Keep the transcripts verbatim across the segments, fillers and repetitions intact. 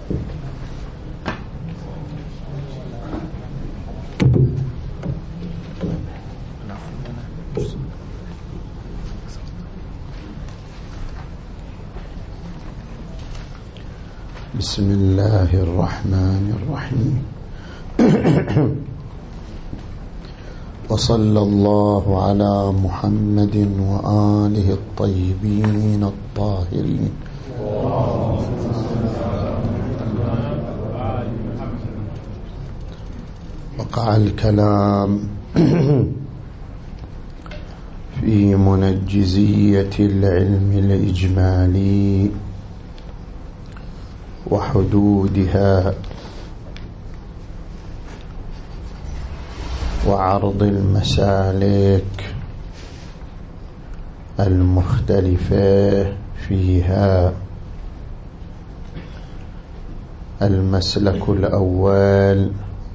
بسم الله الرحمن الرحيم. وصلى الله على محمد وآله الطيبين الطاهرين. وقع الكلام في منجزية العلم الإجمالي وحدودها وعرض المسالك المختلفة فيها. المسلك الأول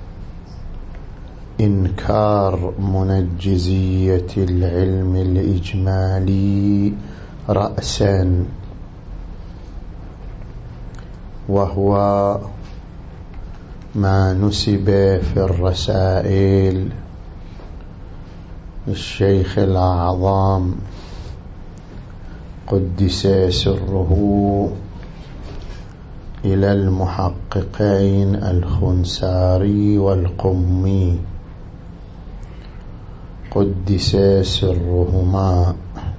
إنكار منجزية العلم الإجمالي رأساً، وهو ما نسب في الرسائل الشيخ الأعظم قدس سره إلى المحققين الخنساري والقمي قدس سرهما.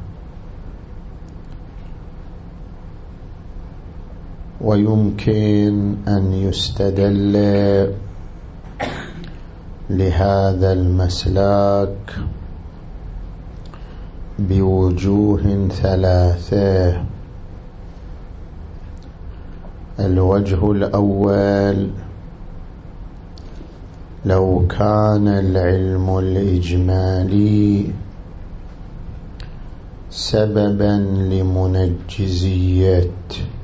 ويمكن أن يستدل لهذا المسلك بوجوه ثلاثة. الوجه الأول: لو كان العلم الإجمالي سببا لمنجزية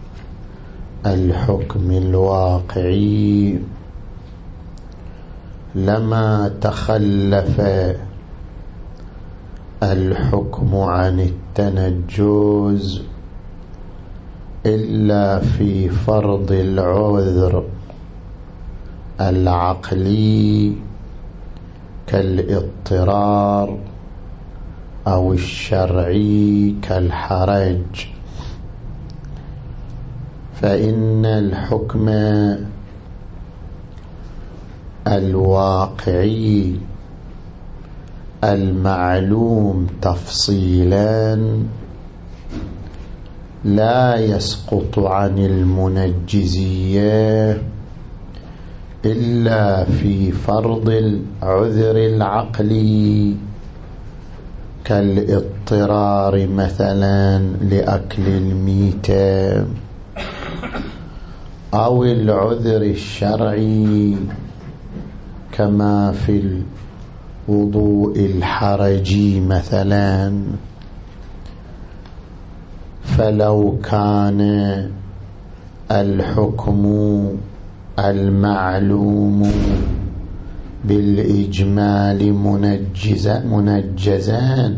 الحكم الواقعي لما تخلف الحكم عن التنجز إلا في فرض العذر العقلي كالاضطرار أو الشرعي كالحرج، فإن الحكم الواقعي المعلوم تفصيلا لا يسقط عن المنجزية إلا في فرض العذر العقلي كالاضطرار مثلا لأكل الميتة، أو العذر الشرعي كما في الوضوء الحرجي مثلا. فلو كان الحكم المعلوم بالإجمال منجزا منجزان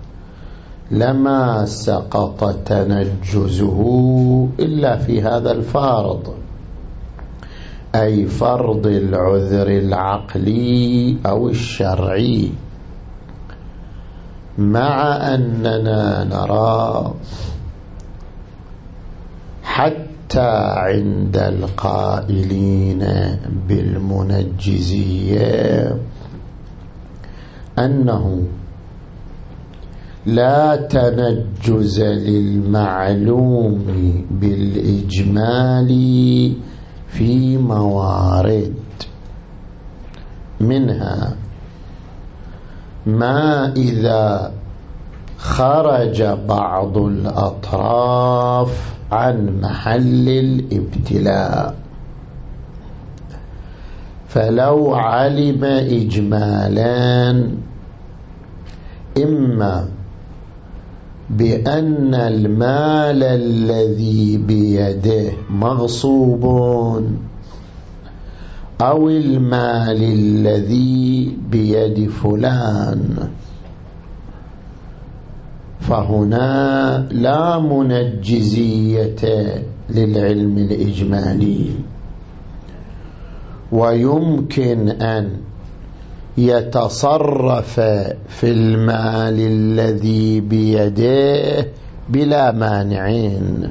لما سقط تنجزه إلا في هذا الفرض، أي فرض العذر العقلي أو الشرعي، مع أننا نرى حتى عند القائلين بالمنجزية أنه لا تنجز للمعلوم بالإجمال في موارد، منها ما إذا خرج بعض الأطراف عن محل الابتلاء، فلو علم إجمالا إما بأن المال الذي بيده مغصوب أو المال الذي بيد فلان، فهنا لا منجزية للعلم الإجمالي، ويمكن أن يتصرف في المال الذي بيده بلا مانعين.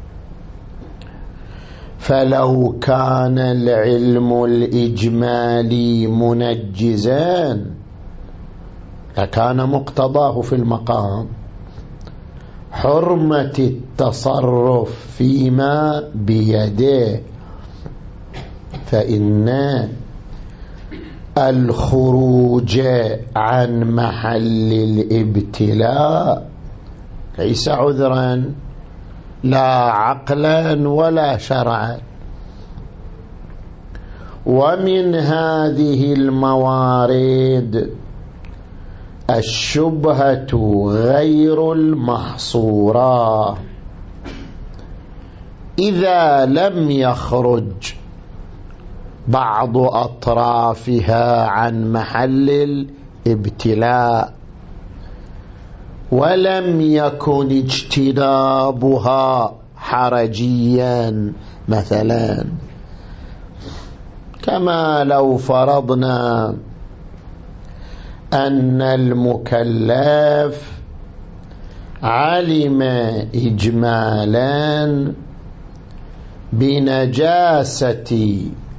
فلو كان العلم الإجمالي منجزا لكان مقتضاه في المقام حرمة التصرف فيما بيده، فإن الخروج عن محل الابتلاء ليس عذرا لا عقلا ولا شرعا. ومن هذه الموارد الشبهة غير المحصورة، إذا لم يخرج بعض أطرافها عن محل الابتلاء ولم يكن اجتنابها حرجيا، مثلا كما لو فرضنا أن المكلف علم إجمالا بنجاسة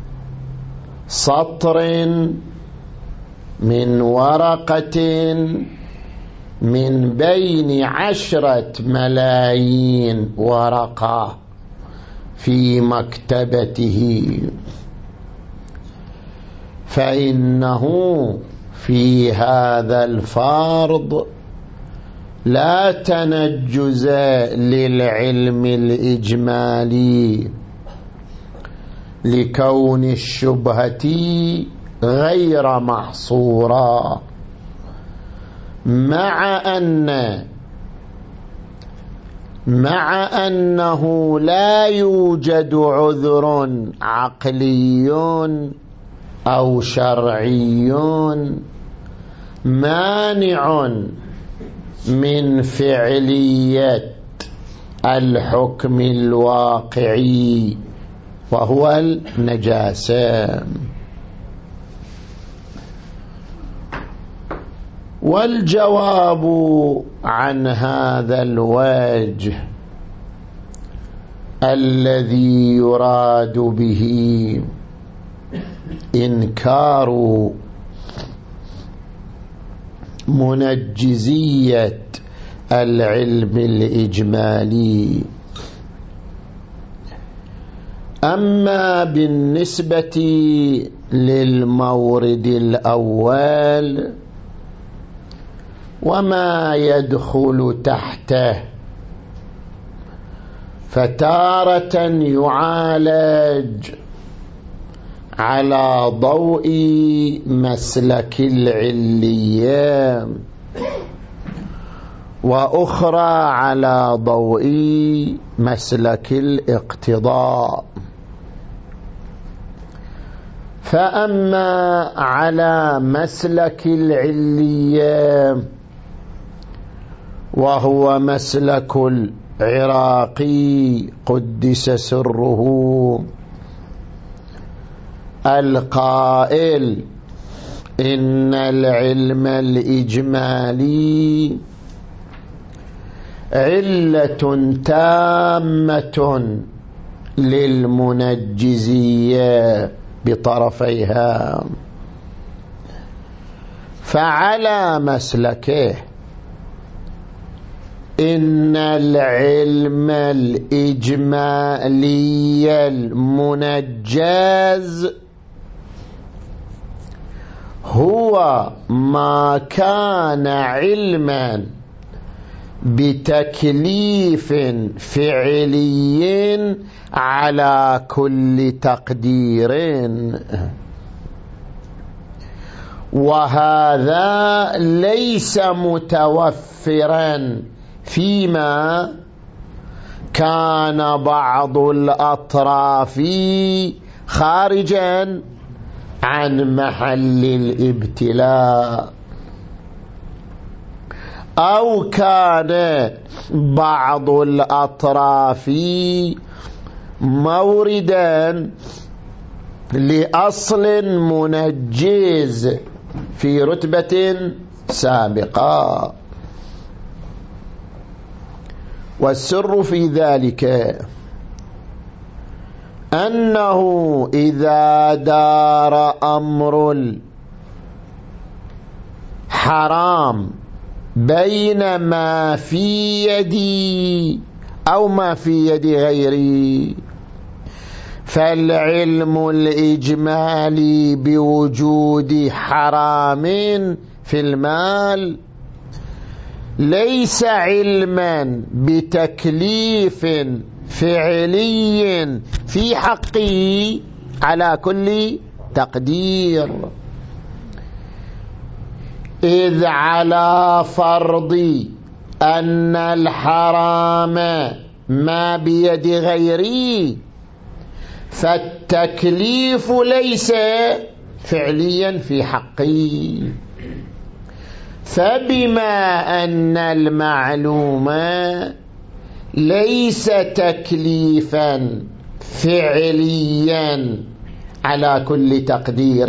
سطر من ورقة من بين عشرة ملايين ورقة في مكتبته، فإنه في هذا الفرض لا تنجز للعلم الإجمالي لكون الشبهة غير محصورة، مع أن مع أنه لا يوجد عذر عقلي أو شرعي مانع من فعلية الحكم الواقعي وهو النجاسة. والجواب عن هذا الوجه الذي يراد به إنكار منجزية العلم الإجمالي. أما بالنسبة للمورد الأول وما يدخل تحته، فتارة يعالج على ضوء مسلك العلية، وأخرى على ضوء مسلك الاقتضاء. فأما على مسلك العلية وهو مسلك العراقي قدس سره القائل إن العلم الإجمالي علة تامة للمنجزية بطرفيها، فعلى مسلكه إن العلم الإجمالي المنجز هو ما كان علما بتكليف فعلي على كل تقدير، وهذا ليس متوفرا فيما كان بعض الأطراف خارجا عن محل الابتلاء، أو كان بعض الأطراف موردا لأصل منجز في رتبة سابقة. والسر في ذلك أنه إذا دار أمر الحرام بين ما في يدي أو ما في يد غيري، فالعلم الإجمالي بوجود حرام في المال ليس علما بتكليف فعلي في حقه على كل تقدير، إذ على فرض أن الحرام ما بيد غيري فالتكليف ليس فعليا في حقي. فبما أن المعلوم ليس تكليفا فعليا على كل تقدير،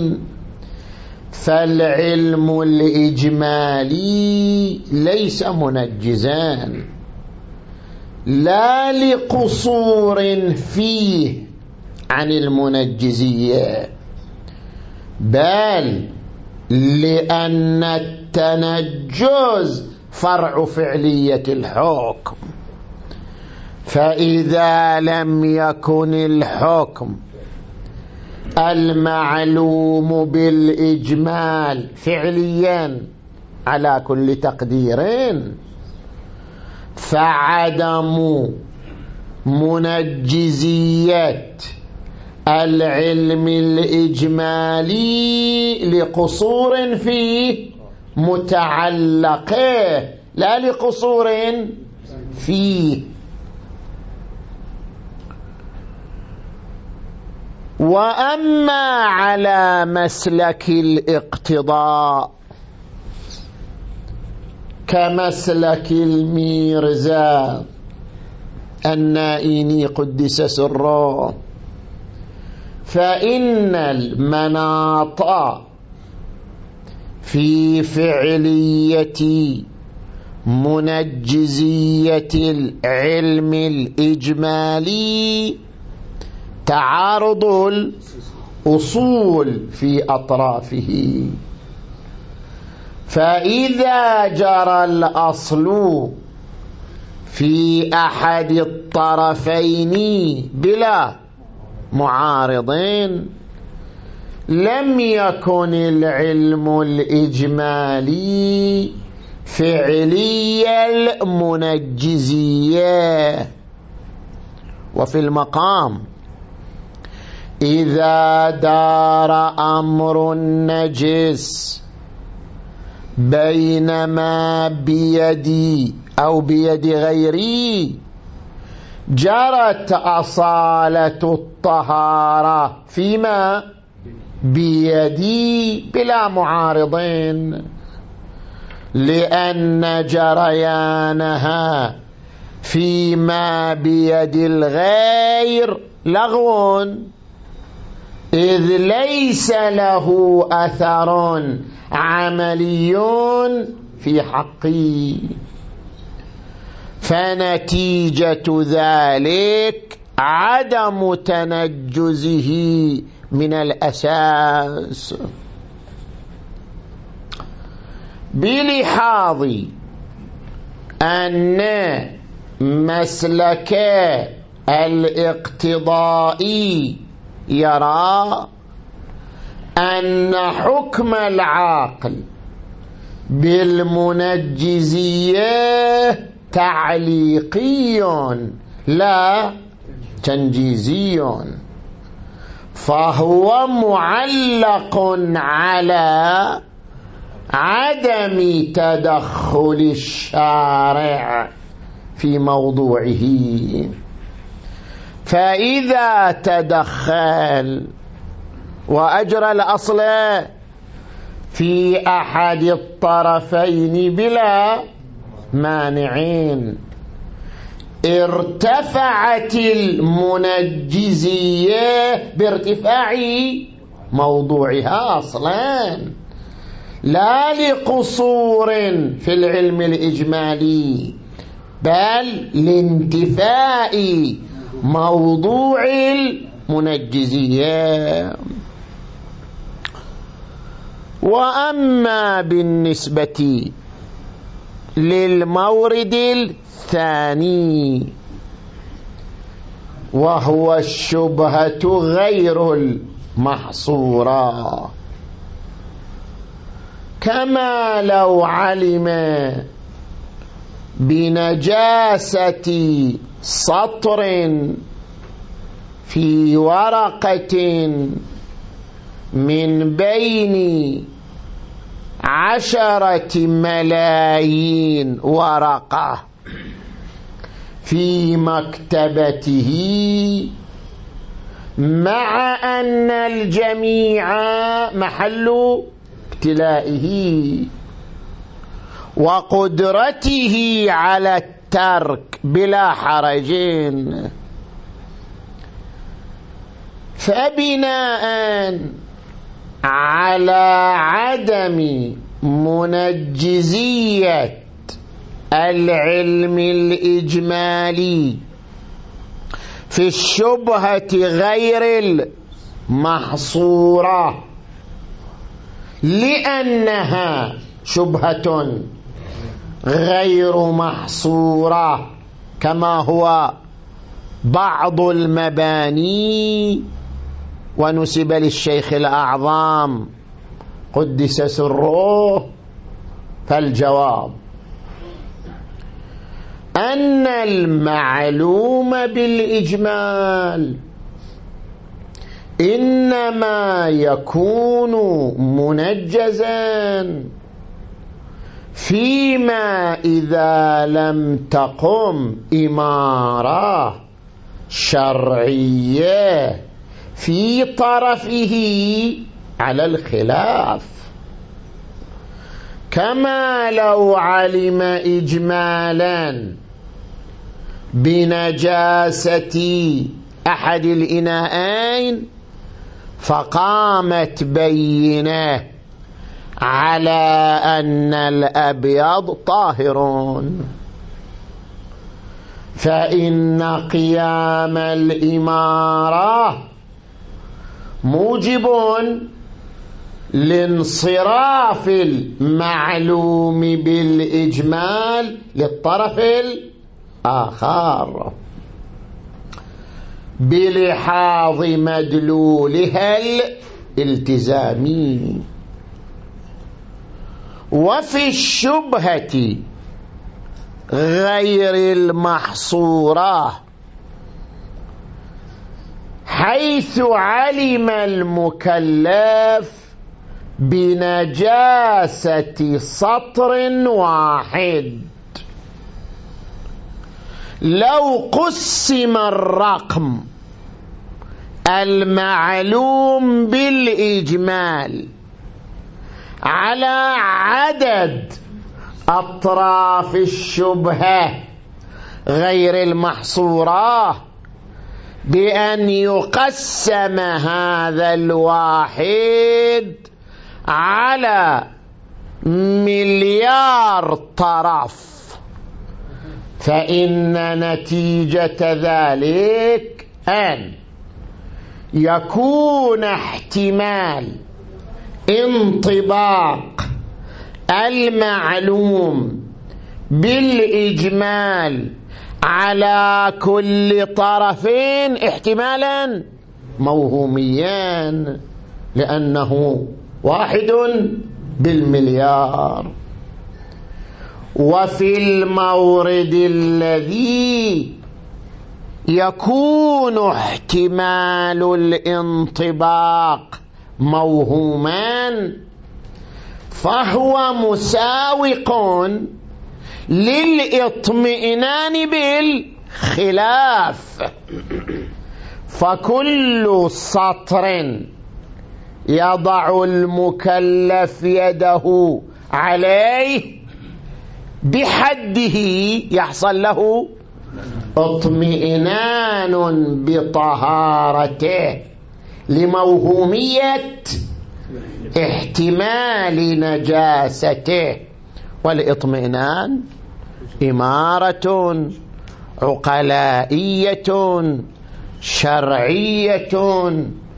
فالعلم الإجمالي ليس منجزا، لا لقصور فيه عن المنجزية، بل لأن التنجز فرع فعلية الحكم. فإذا لم يكن الحكم المعلوم بالإجمال فعليا على كل تقدير، فعدم منجزية العلم الإجمالي لقصور فيه متعلقه، لا لقصور فيه. وأما على مسلك الاقتضاء كمسلك الميرزا النائني قدس سره، فإن المناط في فعلية منجزية العلم الإجمالي تعارض الأصول في أطرافه. فإذا جرى الأصل في أحد الطرفين بلا معارضين، لم يكن العلم الإجمالي فعلي المنجزية. وفي المقام إذا دار أمر النجس بين ما بيدي أو بيد غيري، جرت أصالة الطهارة فيما بيدي بلا معارضين، لأن جريانها فيما بيد الغير لغو، إذ ليس له أثر عملي في حقي. فنتيجة ذلك عدم تنجزه من الأساس، بلحاظ أن مسلك الاقتضائي يرى أن حكم العاقل بالمنجزية تعليقي لا تنجيزي، فهو معلق على عدم تدخل الشارع في موضوعه. فإذا تدخل وأجرى الأصل في أحد الطرفين بلا مانعين، ارتفعت المنجزية بارتفاع موضوعها أصلا، لا لقصور في العلم الإجمالي، بل لانتفاء موضوع المنجزية. وأما بالنسبة للمورد الثاني وهو الشبهة غير المحصورة، كما لو علم بنجاسة سطر في ورقة من بين عشرة ملايين ورقة في مكتبته، مع أن الجميع محل ابتلائه وقدرته على الترك بلا حرج، فبناء على عدم منجزية العلم الإجمالي في الشبهة غير المحصورة، لأنها شبهة غير محصورة كما هو بعض المباني، ونسب للشيخ الأعظم قدس سره، فالجواب أن المعلوم بالإجمال إنما يكون منجزا فيما إذا لم تقم إمارة شرعية في طرفه على الخلاف، كما لو علم إجمالا بنجاسة أحد الإناءين فقامت بينة على أن الأبيض طاهر، فإن قيام الإمارة موجب لانصراف المعلوم بالإجمال للطرف الآخر بلحاظ مدلولها الالتزامي. وفي الشبهة غير المحصورة، حيث علم المكلف بنجاسة سطر واحد، لو قسم الرقم المعلوم بالإجمال على عدد أطراف الشبهة غير المحصورة بأن يقسم هذا الواحد على مليار طرف، فإن نتيجة ذلك أن يكون احتمال انطباق المعلوم بالإجمال على كل طرفين احتمالا موهوميا، لأنه واحد بالمليار. وفي المورد الذي يكون احتمال الانطباق موهوما، فهو مساوق للإطمئنان بالخلاف، فكل سطر يضع المكلف يده عليه بحده يحصل له اطمئنان بطهارته لموهومية احتمال نجاسته، والاطمئنان إمارة عقلائية شرعية،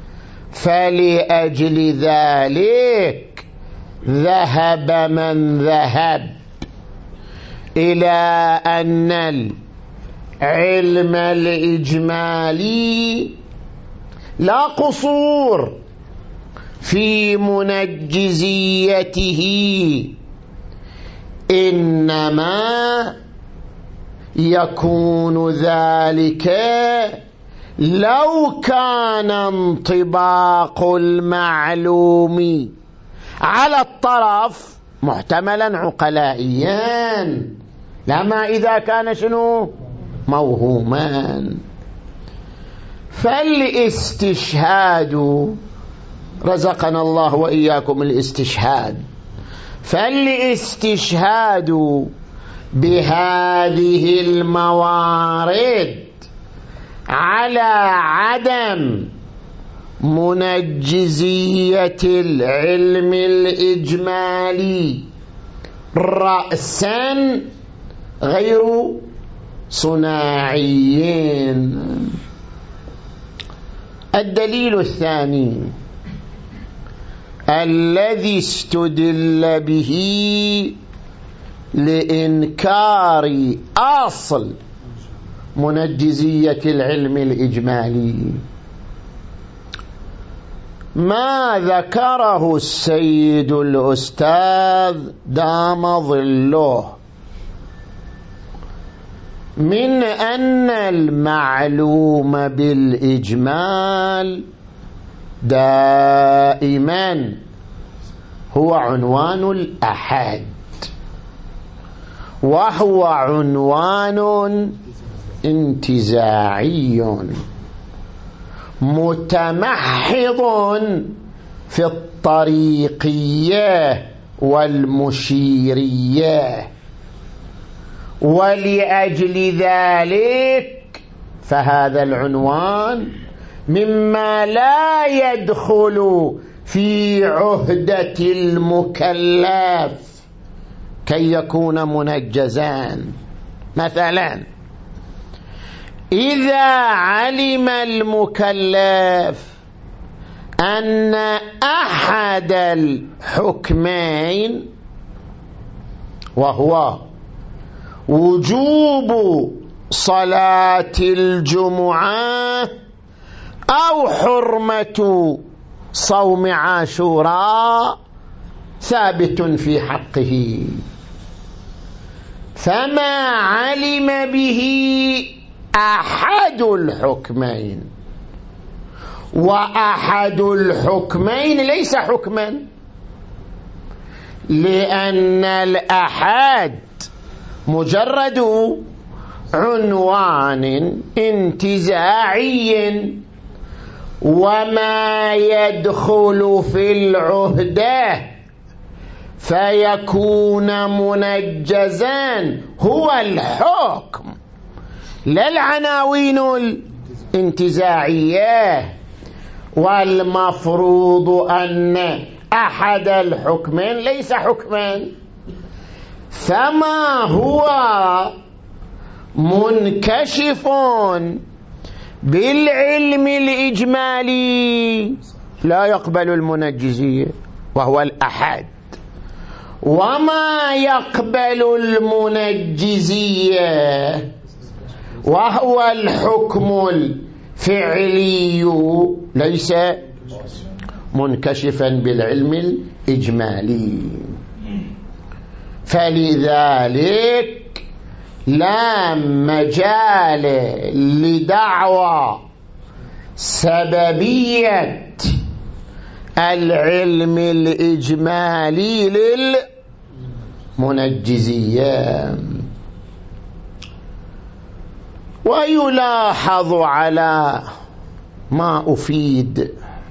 فلأجل ذلك ذهب من ذهب إلى أن العلم الإجمالي لا قصور في منجزيته، إنما يكون ذلك لو كان انطباق المعلوم على الطرف محتملا عقلائيا، لما إذا كان شنو موهوما. فالاستشهاد، رزقنا الله وإياكم الاستشهاد، فالاستشهاد بهذه الموارد على عدم منجزية العلم الإجمالي رأسا غير صناعيين. الدليل الثاني الذي استدل به لإنكار أصل منجزية العلم الإجمالي ما ذكره السيد الأستاذ دام ظله من أن المعلوم بالإجمال دائما هو عنوان الأحد، وهو عنوان انتزاعي متمحض في الطريقية والمشيرية، ولأجل ذلك فهذا العنوان مما لا يدخل في عهدة المكلف كي يكون منجزان. مثلا إذا علم المكلف أن أحد الحكمين وهو وجوب صلاة الجمعة أو حرمة صوم عاشوراء ثابت في حقه، فما علم به أحد الحكمين، وأحد الحكمين ليس حكما، لأن الأحد مجرد عنوان انتزاعي، وما يدخل في العهدة فيكون منجزا هو الحكم لا العناوين الانتزاعية. والمفروض أن أحد الحكمين ليس حكما، فما هو منكشف بالعلم الإجمالي لا يقبل المنجزية وهو الأحد، وما يقبل المنجزية وهو الحكم الفعلي ليس منكشفا بالعلم الإجمالي. فلذلك لا مجال لدعوى سببية العلم الإجمالي للمنجزية. ويلاحظ على ما أفيد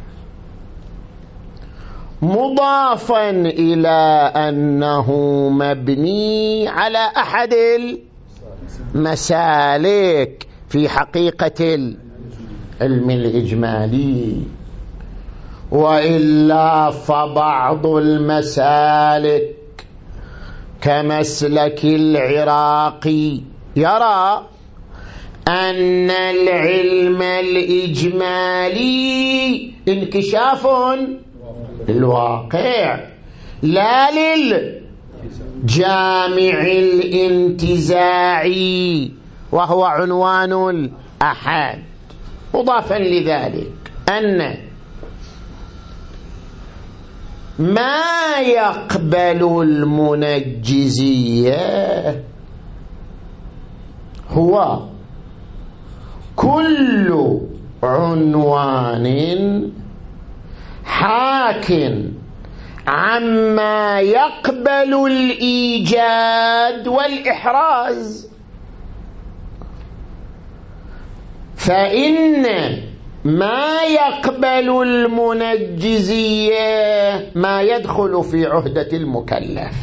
مضافا إلى أنه مبني على أحد مسالك في حقيقة العلم الإجمالي، وإلا فبعض المسالك كمسلك العراقي يرى أن العلم الإجمالي انكشاف للواقع لا للجامع الانتزاعي، وهو عنوان الأحد. مضافا لذلك أن ما يقبل المنجزية هو كل عنوان حاك عما يقبل الإيجاد والإحراز، فإن ما يقبل المنجزية ما يدخل في عهدة المكلف،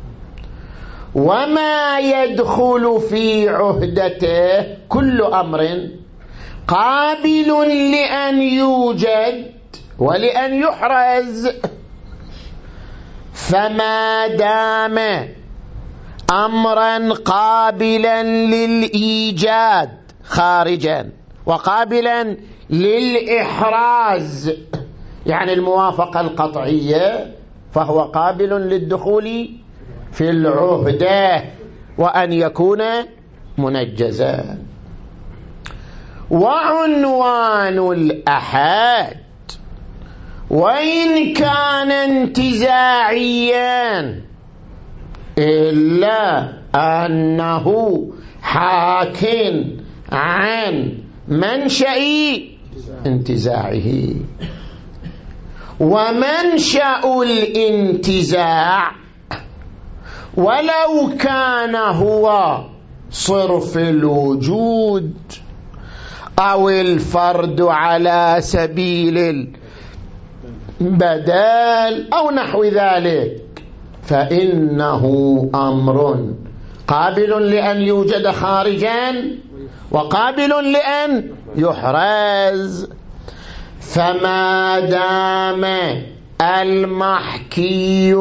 وما يدخل في عهدته كل أمر قابل لأن يوجد ولأن يحرز. فما دام أمرا قابلا للإيجاد خارجا وقابلا للإحراز، يعني الموافقة القطعية، فهو قابل للدخول في العهدة وأن يكون منجزا. وعنوان الأحد وإن كان انتزاعيا إلا أنه حاك عن منشأ انتزاعه، ومنشأ الانتزاع ولو كان هو صرف الوجود أو الفرد على سبيل البدل أو نحو ذلك، فإنه أمر قابل لأن يوجد خارجا وقابل لأن يحرز. فما دام المحكي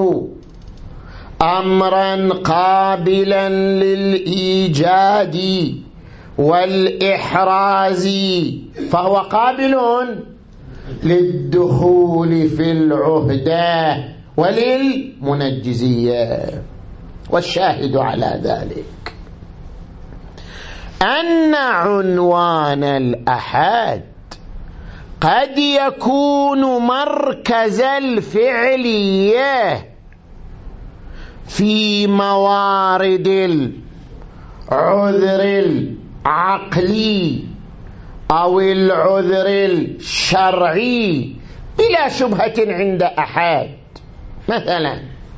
أمرا قابلا للإيجاد والإحراز فهو قابل للدخول في العهدة وللمنجزية. والشاهد على ذلك أن عنوان الأحد قد يكون مركز الفعلية في موارد العذر العقلي أو العذر الشرعي بلا شبهة عند أحد. مثلا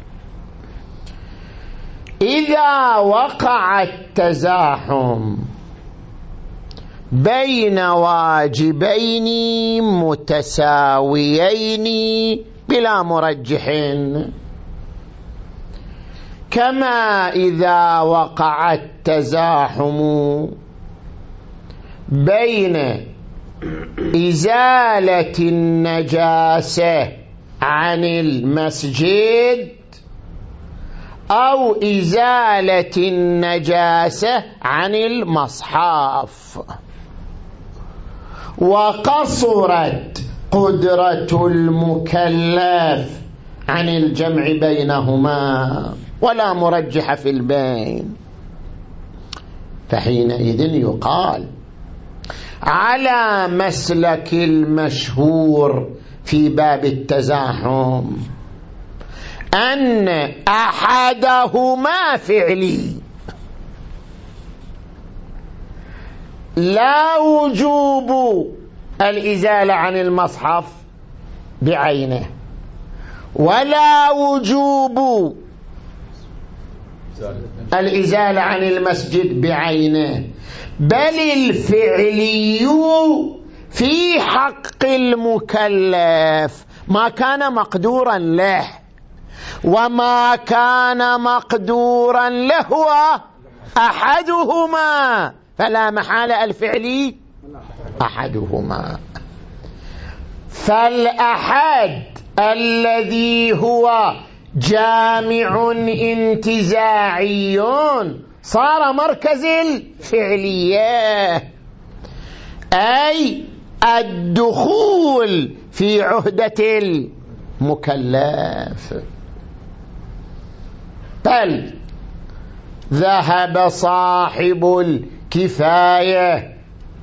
إذا وقع التزاحم بين واجبين متساويين بلا مرجح، كما إذا وقع التزاحم بين إزالة النجاسة عن المسجد أو إزالة النجاسة عن المصحف، وقصرت قدرة المكلف عن الجمع بينهما ولا مرجح في البين، فحينئذ يقال على مسلك المشهور في باب التزاحم أن أحدهما فعلي لا وجوب الإزالة عن المصحف بعينه ولا وجوب الإزالة عن المسجد بعينه، بل الفعلي في حق المكلف ما كان مقدورا له، وما كان مقدورا له هو أحدهما، فلا محالة الفعلي أحدهما. فالأحد الذي هو جامع انتزاعي صار مركز الفعلية، أي الدخول في عهدة المكلف. بل ذهب صاحب الكفاية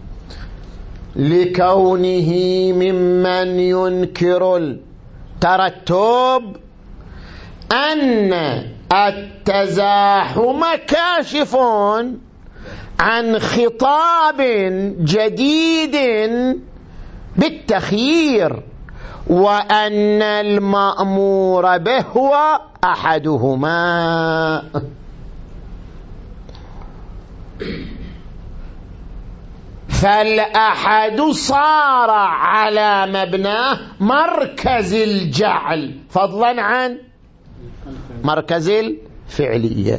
لكونه ممن ينكر الترتب أن التزاحم كاشف عن خطاب جديد بالتخيير، وأن المأمور به هو أحدهما. فالأحد صار على مبناه مركز الجعل فضلا عن مركز الفعلية.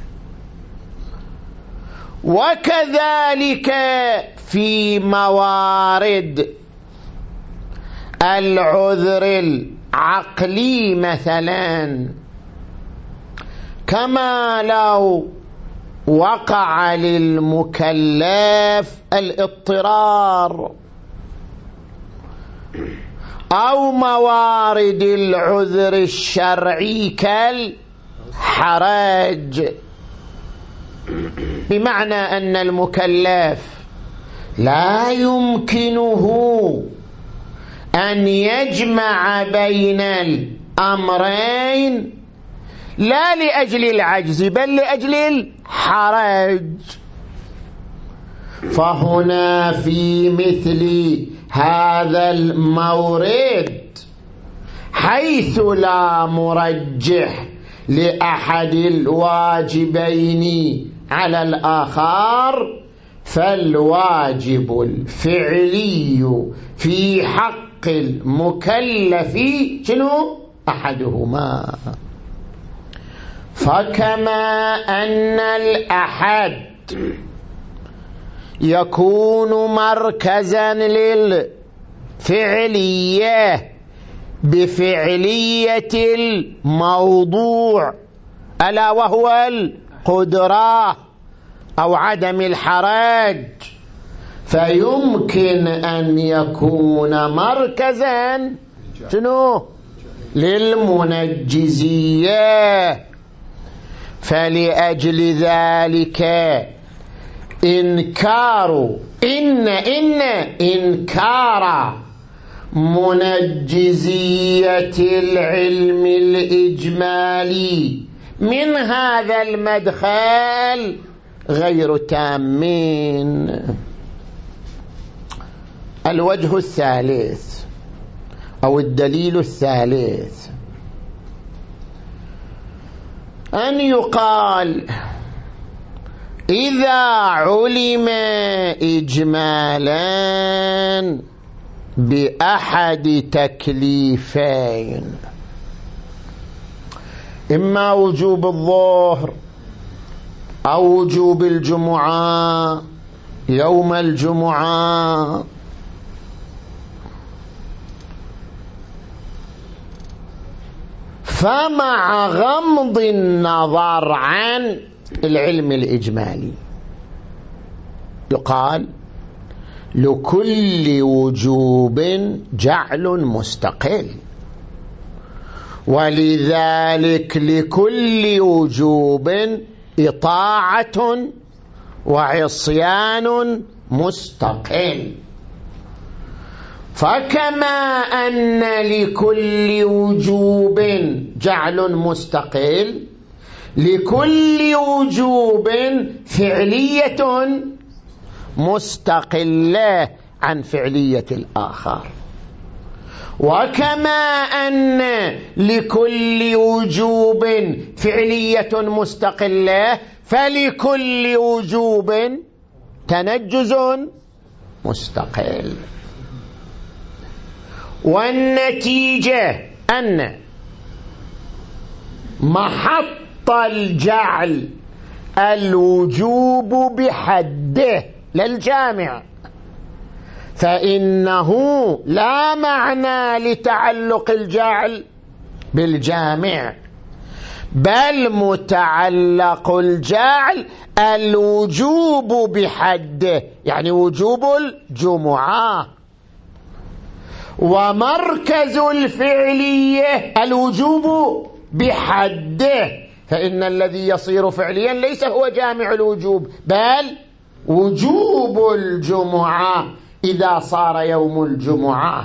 وكذلك في موارد العذر العقلي مثلا، كما لو وقع للمكلف الاضطرار، أو موارد العذر الشرعي كالحرج، بمعنى أن المكلف لا يمكنه أن يجمع بين الأمرين لا لأجل العجز بل لأجل الحرج. فهنا في مثل هذا المورد، حيث لا مرجح لأحد الواجبين على الآخر، فالواجب الفعلي في حق المكلف شنو؟ أحدهما. فكما أن الأحد يكون مركزا للفعلية بفعلية الموضوع ألا وهو القدرة أو عدم الحرج، فيمكن أن يكون مركزا شنو؟ للمنجزية. فلأجل ذلك إنكار إن إن إنكار منجزية العلم الإجمالي من هذا المدخل غير تامين. الوجه الثالث أو الدليل الثالث أن يقال إذا علم إجمالا بأحد تكليفين، إما وجوب الظهر أو وجوب الجمعة يوم الجمعة، فمع غمض النظر عن العلم الإجمالي يقال لكل وجوب جعل مستقل، ولذلك لكل وجوب إطاعة وعصيان مستقل. فكما أن لكل وجوب جعل مستقل، لكل وجوب فعلية مستقلة عن فعلية الآخر. وكما أن لكل وجوب فعلية مستقلة، فلكل وجوب تنجز مستقل. والنتيجة أن محط الجعل الوجوب بحده للجامع، فإنه لا معنى لتعلق الجعل بالجامع، بل متعلق الجعل الوجوب بحده، يعني وجوب الجمعة. ومركز الفعلية الوجوب بحده، فإن الذي يصير فعليا ليس هو جامع الوجوب بل وجوب الجمعة إذا صار يوم الجمعة.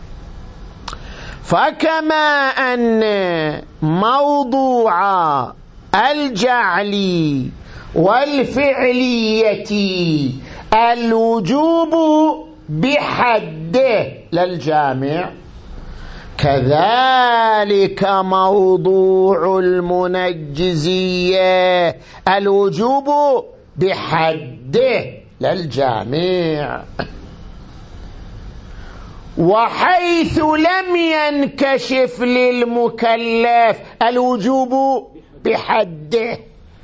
فكما أن موضوع الجعل والفعلية الوجوب بحده للجامع، كذلك موضوع المنجزية الوجوب بحده للجامع. وحيث لم ينكشف للمكلف الوجوب بحده،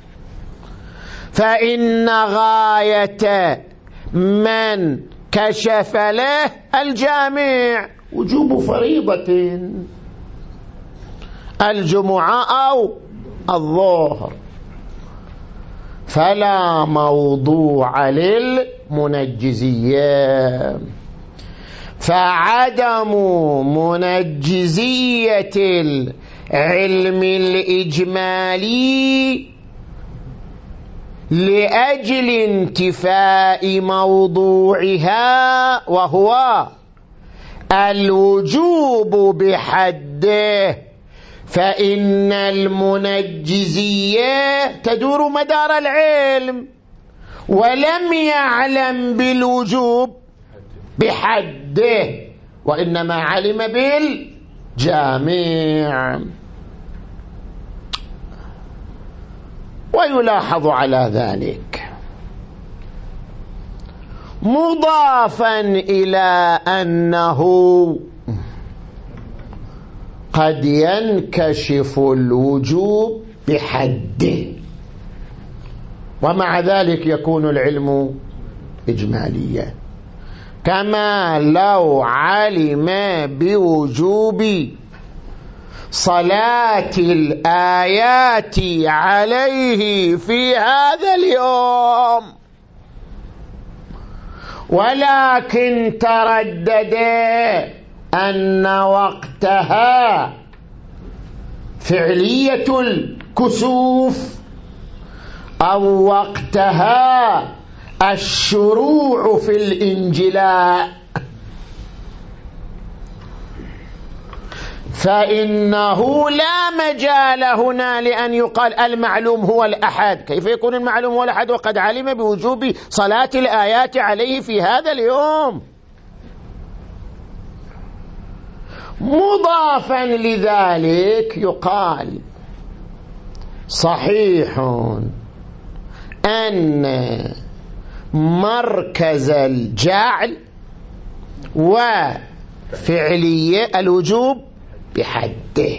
فإن غاية من كشف له الجامع وجوب فريضة الجمعة أو الظهر، فلا موضوع للمنجزية. فعدم منجزية العلم الإجمالي لأجل انتفاء موضوعها وهو الوجوب بحده، فإن المنجزية تدور مدار العلم ولم يعلم بالوجوب بحده، وإنما علم بالجامع. ويلاحظ على ذلك مضافا إلى أنه قد ينكشف الوجوب بحده، ومع ذلك يكون العلم إجماليا، كما لو علم بوجوب صلاة الآيات عليه في هذا اليوم، ولكن تردد أن وقتها فعلية الكسوف أو وقتها الشروع في الإنجلاء، فإنه لا مجال هنا لأن يقال المعلوم هو الأحد. كيف يكون المعلوم هو الأحد وقد علم بوجوب صلاة الآيات عليه في هذا اليوم؟ مضافا لذلك يقال صحيح أن مركز الجعل وفعلية الوجوب بحده،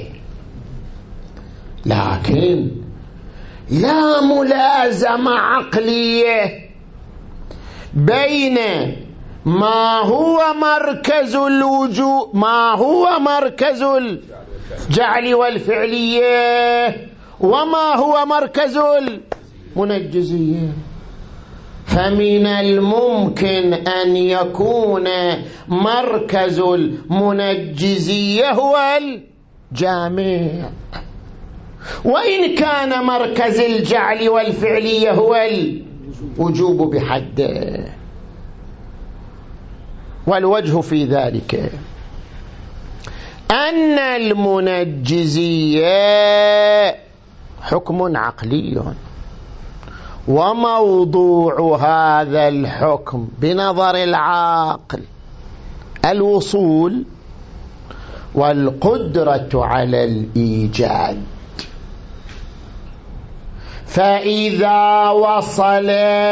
لكن لا ملازمة عقلية بين ما هو مركز الوجوب ما هو مركز الجعل والفعلية وما هو مركز المنجزية. فمن الممكن أن يكون مركز المنجزية هو الجامع، وإن كان مركز الجعل والفعلية هو الوجوب بحده. والوجه في ذلك أن المنجزية حكم عقلي، وموضوع هذا الحكم بنظر العاقل الوصول والقدرة على الإيجاد، فإذا وصل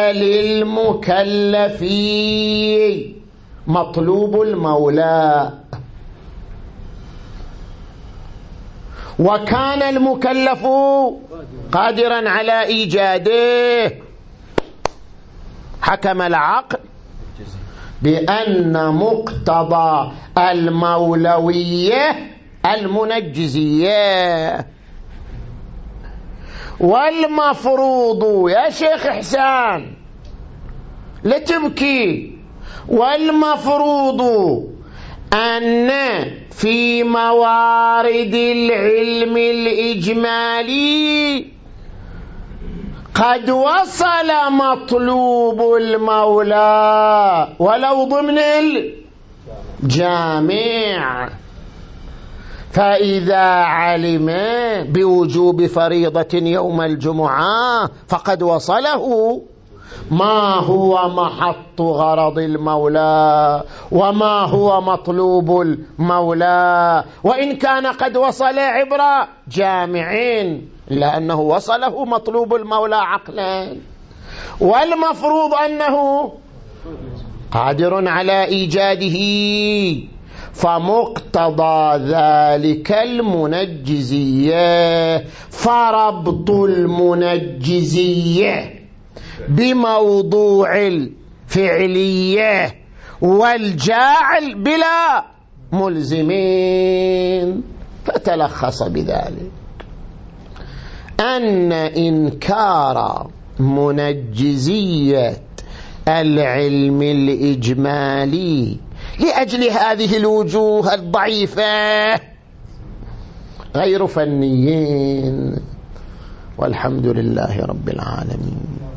للمكلف مطلوب المولى وكان المكلف قادرا على إيجاده، حكم العقل بأن مقتضى المولوية المنجزية. والمفروض يا شيخ إحسان لا تبكي، والمفروض أن في موارد العلم الإجمالي قد وصل مطلوب المولى ولو ضمن الجامع، فإذا علم بوجوب فريضة يوم الجمعة فقد وصله ما هو محط غرض المولى وما هو مطلوب المولى، وإن كان قد وصل عبر جامعين لأنه وصله مطلوب المولى عقلا. والمفروض أنه قادر على إيجاده، فمقتضى ذلك المنجزية، فربط المنجزية بموضوع الفعلية والجاعل بلا ملزمين. فتلخص بذلك أن إنكار منجزية العلم الإجمالي لأجل هذه الوجوه الضعيفة غير فنيين، والحمد لله رب العالمين.